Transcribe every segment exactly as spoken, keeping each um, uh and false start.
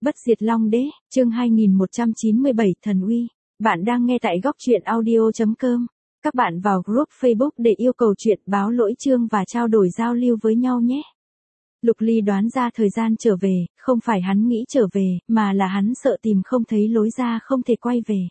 Bất diệt Long Đế, chương hai nghìn một trăm chín mươi bảy Thần Uy. Bạn đang nghe tại góc truyện audio chấm com. Các bạn vào group Facebook để yêu cầu chuyện báo lỗi chương và trao đổi giao lưu với nhau nhé. Lục Ly đoán ra thời gian trở về, không phải hắn nghĩ trở về, mà là hắn sợ tìm không thấy lối ra không thể quay về.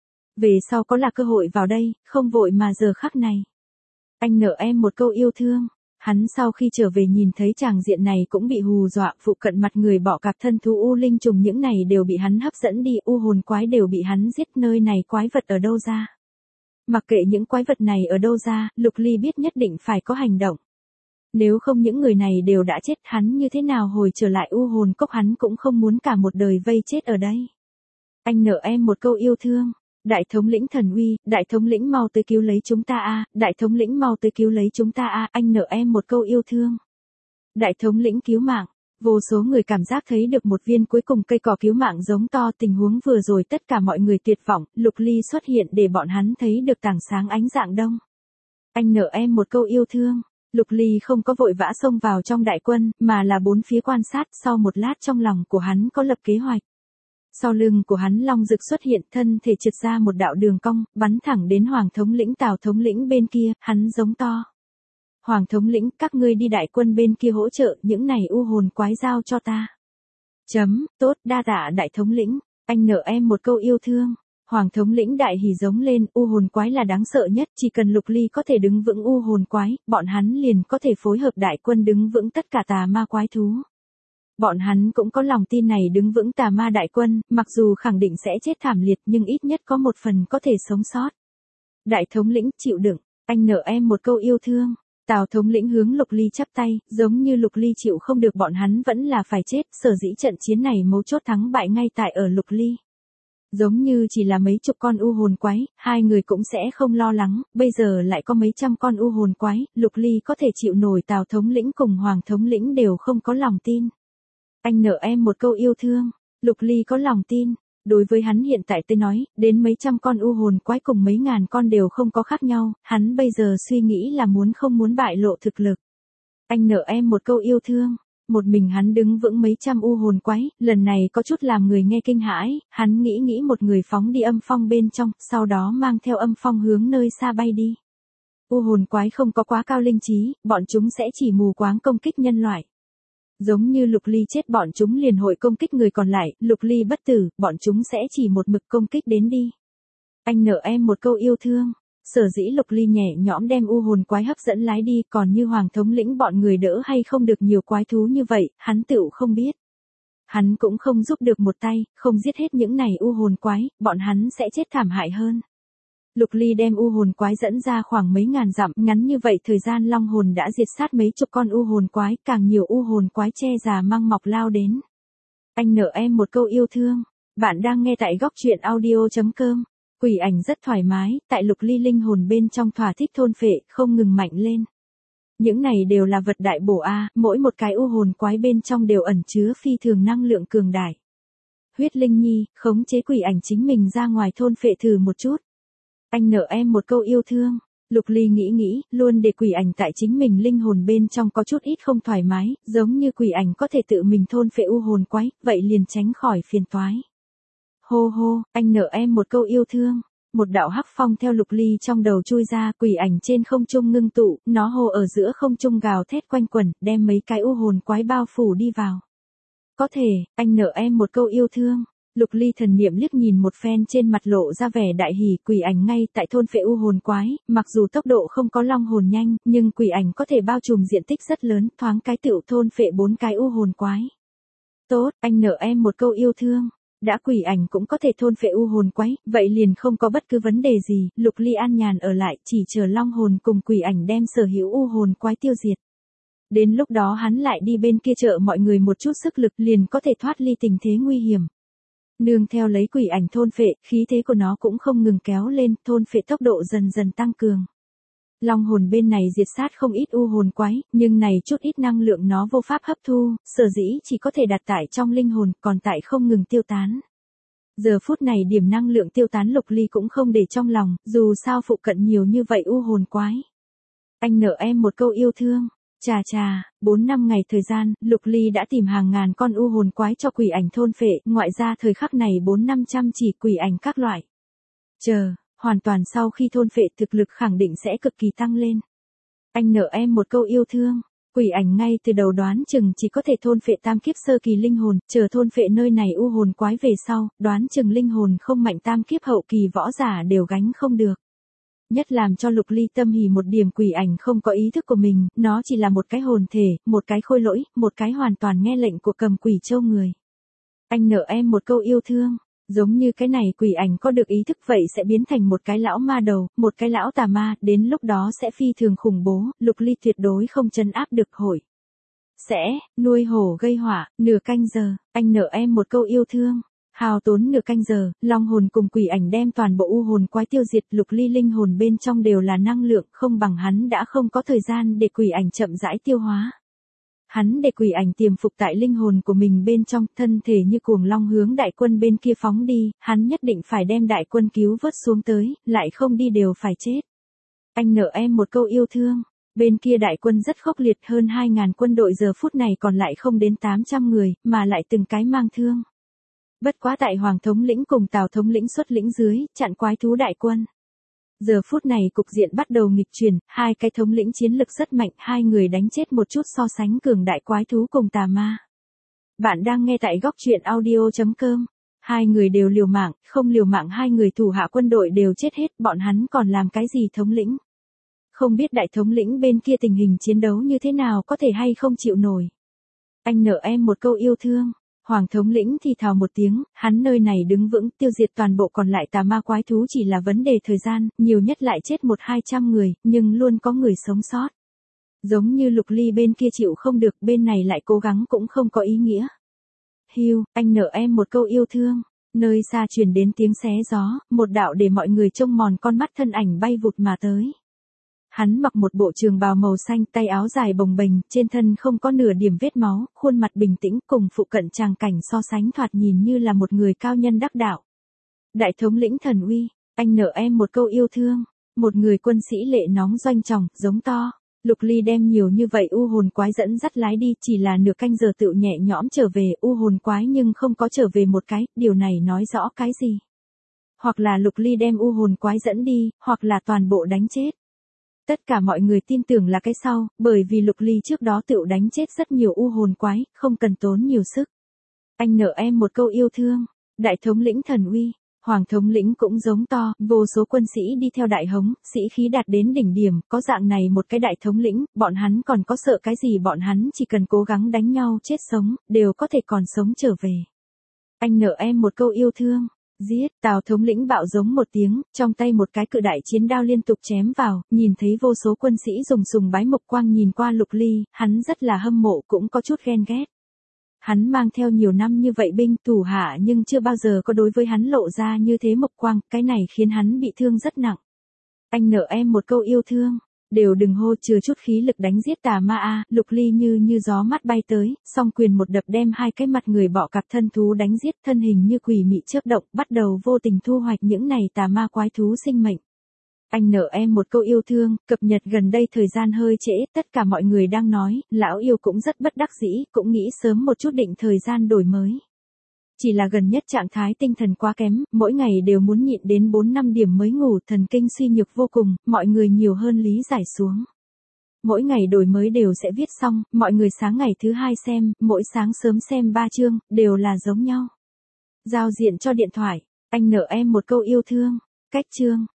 Về sau có là cơ hội vào đây, không vội mà giờ khắc này. Anh nợ em một câu yêu thương. Hắn sau khi trở về nhìn thấy tràng diện này cũng bị hù dọa, phụ cận mặt người bọ cạp thân thú u linh trùng những này đều bị hắn hấp dẫn đi, u hồn quái đều bị hắn giết, nơi này quái vật ở đâu ra. Mặc kệ những quái vật này ở đâu ra, Lục Ly biết nhất định phải có hành động. Nếu không những người này đều đã chết, hắn như thế nào hồi trở lại u hồn cốc, hắn cũng không muốn cả một đời vây chết ở đây. Anh nợ em một câu yêu thương. Đại thống lĩnh Thần Uy, đại thống lĩnh mau tới cứu lấy chúng ta a, đại thống lĩnh mau tới cứu lấy chúng ta a, anh nợ em một câu yêu thương. Đại thống lĩnh cứu mạng, vô số người cảm giác thấy được một viên cuối cùng cây cỏ cứu mạng giống to, tình huống vừa rồi tất cả mọi người tuyệt vọng, Lục Ly xuất hiện để bọn hắn thấy được tảng sáng ánh dạng đông. Anh nợ em một câu yêu thương. Lục Ly không có vội vã xông vào trong đại quân, mà là bốn phía quan sát, sau một lát trong lòng của hắn có lập kế hoạch. Sau lưng của hắn long rực xuất hiện, thân thể trượt ra một đạo đường cong, bắn thẳng đến Hoàng thống lĩnh Tào thống lĩnh bên kia, hắn giống to. Hoàng thống lĩnh, các ngươi đi đại quân bên kia hỗ trợ, những này u hồn quái giao cho ta. Chấm, tốt, đa tạ đại thống lĩnh, anh nợ em một câu yêu thương. Hoàng thống lĩnh đại hỉ giống lên, u hồn quái là đáng sợ nhất, chỉ cần Lục Ly có thể đứng vững u hồn quái, bọn hắn liền có thể phối hợp đại quân đứng vững tất cả tà ma quái thú. Bọn hắn cũng có lòng tin này đứng vững tà ma đại quân, mặc dù khẳng định sẽ chết thảm liệt nhưng ít nhất có một phần có thể sống sót. Đại thống lĩnh chịu đựng, anh nợ em một câu yêu thương. Tào thống lĩnh hướng Lục Ly chắp tay, giống như Lục Ly chịu không được bọn hắn vẫn là phải chết, sở dĩ trận chiến này mấu chốt thắng bại ngay tại ở Lục Ly. Giống như chỉ là mấy chục con u hồn quái, hai người cũng sẽ không lo lắng, bây giờ lại có mấy trăm con u hồn quái, Lục Ly có thể chịu nổi, Tào thống lĩnh cùng Hoàng thống lĩnh đều không có lòng tin. Anh nợ em một câu yêu thương. Lục Ly có lòng tin. Đối với hắn hiện tại tới nói, đến mấy trăm con u hồn quái cùng mấy ngàn con đều không có khác nhau, hắn bây giờ suy nghĩ là muốn không muốn bại lộ thực lực. Anh nợ em một câu yêu thương. Một mình hắn đứng vững mấy trăm u hồn quái, lần này có chút làm người nghe kinh hãi, hắn nghĩ nghĩ một người phóng đi âm phong bên trong, sau đó mang theo âm phong hướng nơi xa bay đi. U hồn quái không có quá cao linh trí, bọn chúng sẽ chỉ mù quáng công kích nhân loại. Giống như Lục Ly chết bọn chúng liền hội công kích người còn lại, Lục Ly bất tử, bọn chúng sẽ chỉ một mực công kích đến đi. Anh nợ em một câu yêu thương. Sở dĩ Lục Ly nhẹ nhõm đem u hồn quái hấp dẫn lái đi, còn như Hoàng thống lĩnh bọn người đỡ hay không được nhiều quái thú như vậy, hắn tựu không biết. Hắn cũng không giúp được một tay, không giết hết những này u hồn quái, bọn hắn sẽ chết thảm hại hơn. Lục Ly đem u hồn quái dẫn ra khoảng mấy ngàn dặm, ngắn như vậy thời gian long hồn đã diệt sát mấy chục con u hồn quái, càng nhiều u hồn quái che già mang mọc lao đến. Anh nợ em một câu yêu thương. Bạn đang nghe tại góc truyện audio chấm com. Quỷ ảnh rất thoải mái, tại Lục Ly linh hồn bên trong thỏa thích thôn phệ, không ngừng mạnh lên. Những này đều là vật đại bổ a, mỗi một cái u hồn quái bên trong đều ẩn chứa phi thường năng lượng cường đại. Huyết Linh Nhi, khống chế quỷ ảnh chính mình ra ngoài thôn phệ thử một chút. Anh nợ em một câu yêu thương. Lục Ly nghĩ nghĩ, luôn để quỷ ảnh tại chính mình linh hồn bên trong có chút ít không thoải mái, giống như quỷ ảnh có thể tự mình thôn phệ u hồn quái, vậy liền tránh khỏi phiền toái. Hô hô, anh nợ em một câu yêu thương. Một đạo hắc phong theo Lục Ly trong đầu chui ra, quỷ ảnh trên không trung ngưng tụ, nó hồ ở giữa không trung gào thét quanh quẩn, đem mấy cái u hồn quái bao phủ đi vào. Có thể, anh nợ em một câu yêu thương. Lục Ly thần niệm liếc nhìn một phen, trên mặt lộ ra vẻ đại hỉ, quỷ ảnh ngay tại thôn phệ u hồn quái, mặc dù tốc độ không có long hồn nhanh, nhưng quỷ ảnh có thể bao trùm diện tích rất lớn, thoáng cái tựu thôn phệ bốn cái u hồn quái. Tốt, anh nợ em một câu yêu thương. Đã quỷ ảnh cũng có thể thôn phệ u hồn quái, vậy liền không có bất cứ vấn đề gì, Lục Ly an nhàn ở lại, chỉ chờ long hồn cùng quỷ ảnh đem sở hữu u hồn quái tiêu diệt. Đến lúc đó hắn lại đi bên kia trợ mọi người một chút sức lực, liền có thể thoát ly tình thế nguy hiểm. Nương theo lấy quỷ ảnh thôn phệ, khí thế của nó cũng không ngừng kéo lên, thôn phệ tốc độ dần dần tăng cường. Long hồn bên này diệt sát không ít u hồn quái, nhưng này chút ít năng lượng nó vô pháp hấp thu, sở dĩ chỉ có thể đặt tại trong linh hồn, còn tại không ngừng tiêu tán. Giờ phút này điểm năng lượng tiêu tán Lục Ly cũng không để trong lòng, dù sao phụ cận nhiều như vậy u hồn quái. Anh nợ em một câu yêu thương. Chà chà, bốn năm ngày thời gian, Lục Ly đã tìm hàng ngàn con u hồn quái cho quỷ ảnh thôn phệ, ngoại ra thời khắc này bốn năm trăm chỉ quỷ ảnh các loại. Chờ, hoàn toàn sau khi thôn phệ thực lực khẳng định sẽ cực kỳ tăng lên. Anh nợ em một câu yêu thương. Quỷ ảnh ngay từ đầu đoán chừng chỉ có thể thôn phệ tam kiếp sơ kỳ linh hồn, chờ thôn phệ nơi này u hồn quái về sau, đoán chừng linh hồn không mạnh tam kiếp hậu kỳ võ giả đều gánh không được. Nhất làm cho Lục Ly tâm hỉ một điểm quỷ ảnh không có ý thức của mình, nó chỉ là một cái hồn thể, một cái khôi lỗi, một cái hoàn toàn nghe lệnh của cầm quỷ châu người. Anh nợ em một câu yêu thương. Giống như cái này quỷ ảnh có được ý thức vậy sẽ biến thành một cái lão ma đầu, một cái lão tà ma, đến lúc đó sẽ phi thường khủng bố, Lục Ly tuyệt đối không trấn áp được hội. Sẽ, nuôi hổ gây họa, nửa canh giờ, anh nợ em một câu yêu thương. Hào tốn nửa canh giờ, long hồn cùng quỷ ảnh đem toàn bộ u hồn quái tiêu diệt, Lục Ly linh hồn bên trong đều là năng lượng, không bằng hắn đã không có thời gian để quỷ ảnh chậm rãi tiêu hóa. Hắn để quỷ ảnh tiềm phục tại linh hồn của mình bên trong, thân thể như cuồng long hướng đại quân bên kia phóng đi, hắn nhất định phải đem đại quân cứu vớt xuống tới, lại không đi đều phải chết. Anh nợ em một câu yêu thương. Bên kia đại quân rất khốc liệt, hơn hai ngàn quân đội giờ phút này còn lại không đến tám trăm người, mà lại từng cái mang thương. Bất quá tại Hoàng thống lĩnh cùng Tào thống lĩnh xuất lĩnh dưới, chặn quái thú đại quân. Giờ phút này cục diện bắt đầu nghịch chuyển, hai cái thống lĩnh chiến lực rất mạnh, hai người đánh chết một chút so sánh cường đại quái thú cùng tà ma. Bạn đang nghe tại góc truyện audio chấm com. Hai người đều liều mạng, không liều mạng hai người thủ hạ quân đội đều chết hết, bọn hắn còn làm cái gì thống lĩnh? Không biết đại thống lĩnh bên kia tình hình chiến đấu như thế nào, có thể hay không chịu nổi. Anh nợ em một câu yêu thương. Hoàng thống lĩnh thì thào một tiếng, hắn nơi này đứng vững, tiêu diệt toàn bộ còn lại tà ma quái thú chỉ là vấn đề thời gian, nhiều nhất lại chết một hai trăm người, nhưng luôn có người sống sót. Giống như Lục Ly bên kia chịu không được, bên này lại cố gắng cũng không có ý nghĩa. Hiu, anh nợ em một câu yêu thương. Nơi xa truyền đến tiếng xé gió, một đạo để mọi người trông mòn con mắt thân ảnh bay vụt mà tới. Hắn mặc một bộ trường bào màu xanh, tay áo dài bồng bềnh, trên thân không có nửa điểm vết máu, khuôn mặt bình tĩnh, cùng phụ cận tràng cảnh so sánh thoạt nhìn như là một người cao nhân đắc đạo. Đại thống lĩnh Thần Uy, anh nợ em một câu yêu thương. Một người quân sĩ lệ nóng doanh tròng, giống to. Lục Ly đem nhiều như vậy u hồn quái dẫn dắt lái đi, chỉ là nửa canh giờ tựu nhẹ nhõm trở về, u hồn quái nhưng không có trở về một cái, điều này nói rõ cái gì? Hoặc là Lục Ly đem u hồn quái dẫn đi, hoặc là toàn bộ đánh chết. Tất cả mọi người tin tưởng là cái sau, bởi vì Lục Ly trước đó tựu đánh chết rất nhiều u hồn quái, không cần tốn nhiều sức. Anh nợ em một câu yêu thương. Đại thống lĩnh Thần Uy, Hoàng thống lĩnh cũng giống to, vô số quân sĩ đi theo đại hống, sĩ khí đạt đến đỉnh điểm, có dạng này một cái đại thống lĩnh, bọn hắn còn có sợ cái gì, bọn hắn chỉ cần cố gắng đánh nhau chết sống, đều có thể còn sống trở về. Anh nợ em một câu yêu thương. Giết, Tào thống lĩnh bạo giống một tiếng, trong tay một cái cự đại chiến đao liên tục chém vào, nhìn thấy vô số quân sĩ dùng sùng bái mộc quang nhìn qua Lục Ly, hắn rất là hâm mộ cũng có chút ghen ghét. Hắn mang theo nhiều năm như vậy binh thủ hạ nhưng chưa bao giờ có đối với hắn lộ ra như thế mộc quang, cái này khiến hắn bị thương rất nặng. Anh nợ em một câu yêu thương. Đều đừng hô, chừa chút khí lực đánh giết tà ma a. Lục Ly như như gió mát bay tới, song quyền một đập đem hai cái mặt người bọ cạp thân thú đánh giết, thân hình như quỷ mị chớp động, bắt đầu vô tình thu hoạch những này tà ma quái thú sinh mệnh. Anh nợ em một câu yêu thương. Cập nhật gần đây thời gian hơi trễ, tất cả mọi người đang nói, lão yêu cũng rất bất đắc dĩ, cũng nghĩ sớm một chút định thời gian đổi mới. Chỉ là gần nhất trạng thái tinh thần quá kém, mỗi ngày đều muốn nhịn đến bốn năm điểm mới ngủ, thần kinh suy nhược vô cùng, mọi người nhiều hơn lý giải xuống. Mỗi ngày đổi mới đều sẽ viết xong, mọi người sáng ngày thứ hai xem, mỗi sáng sớm xem ba chương, đều là giống nhau. Giao diện cho điện thoại, anh nợ em một câu yêu thương. Cách chương,